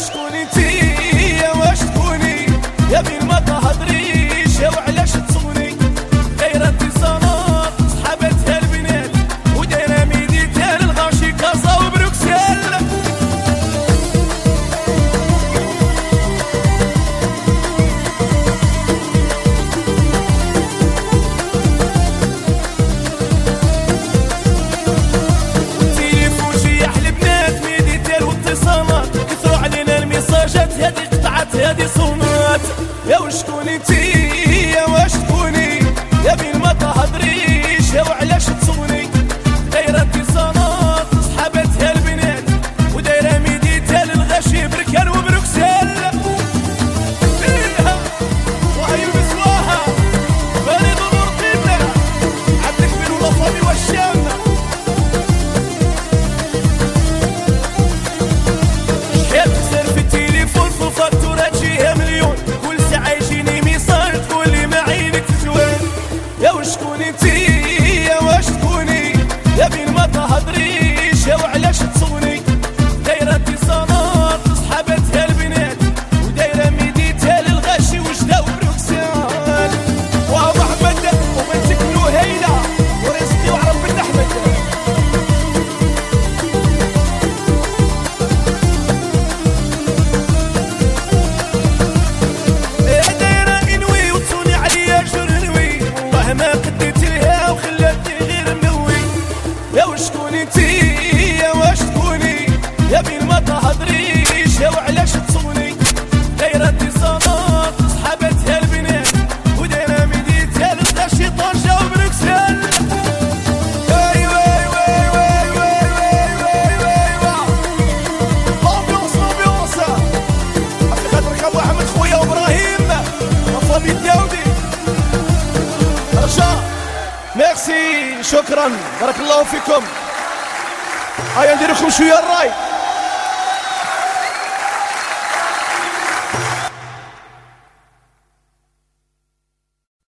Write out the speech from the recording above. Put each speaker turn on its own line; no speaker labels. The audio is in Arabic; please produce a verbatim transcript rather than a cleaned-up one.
وشكون انتي يا واش تكوني يا بين ما تهضريش يا وعلاش تصوني دايره اتصالات صحاباتها البنات ودايره ميديتال الغاشي كازا وبروكسل التليفون شيح البنات ميديتال واتصالات كثروا علينا الميساجات هادي قطعت هادي صونات يا وشكون انتي يا واش تكوني يا بين ما تهضريش يا وعلاش تصوني دايره اتصالات صحاباتها البنات ودايره ميديتال الغاشي بركان وبروكسل فيها وهي مسواها فريد ونور عبد الكبير والفامي والشام شحال بزاف في التليفون في الفاتورات جيها مليون كل ساعه يجيني ميساج تقولي ما عينك زوين يا وشكون انتي يا واش تكوني يا بين ما تهضريش يا وعلاش تصوني دايره اتصالات صحاباتها البنات ودايره ميديتال الغاشي وجده وبروكسل وابو احمد وبنتك نهيله ورزقي وعرب بنت احمد يا دايره انوي وتصوني عليا جرنوي والله ما قديت لها وخلاتني غير منوي يا وشكون انتي يا واش تكوني يا بين ما تهضريش يا وعلاش تصوني دايره اتصالات صحاباتها البنات ودايره ميديتال الغاشي طنجة وبروكسل واي واي واي واي واي واي واي واي امبيونس امبيونس عبد الخالق ابو احمد خويا وابراهيم وفامي الداودي رجاء ميرسي شكرا بارك الله فيكم هيا ندير لكم شويه الراي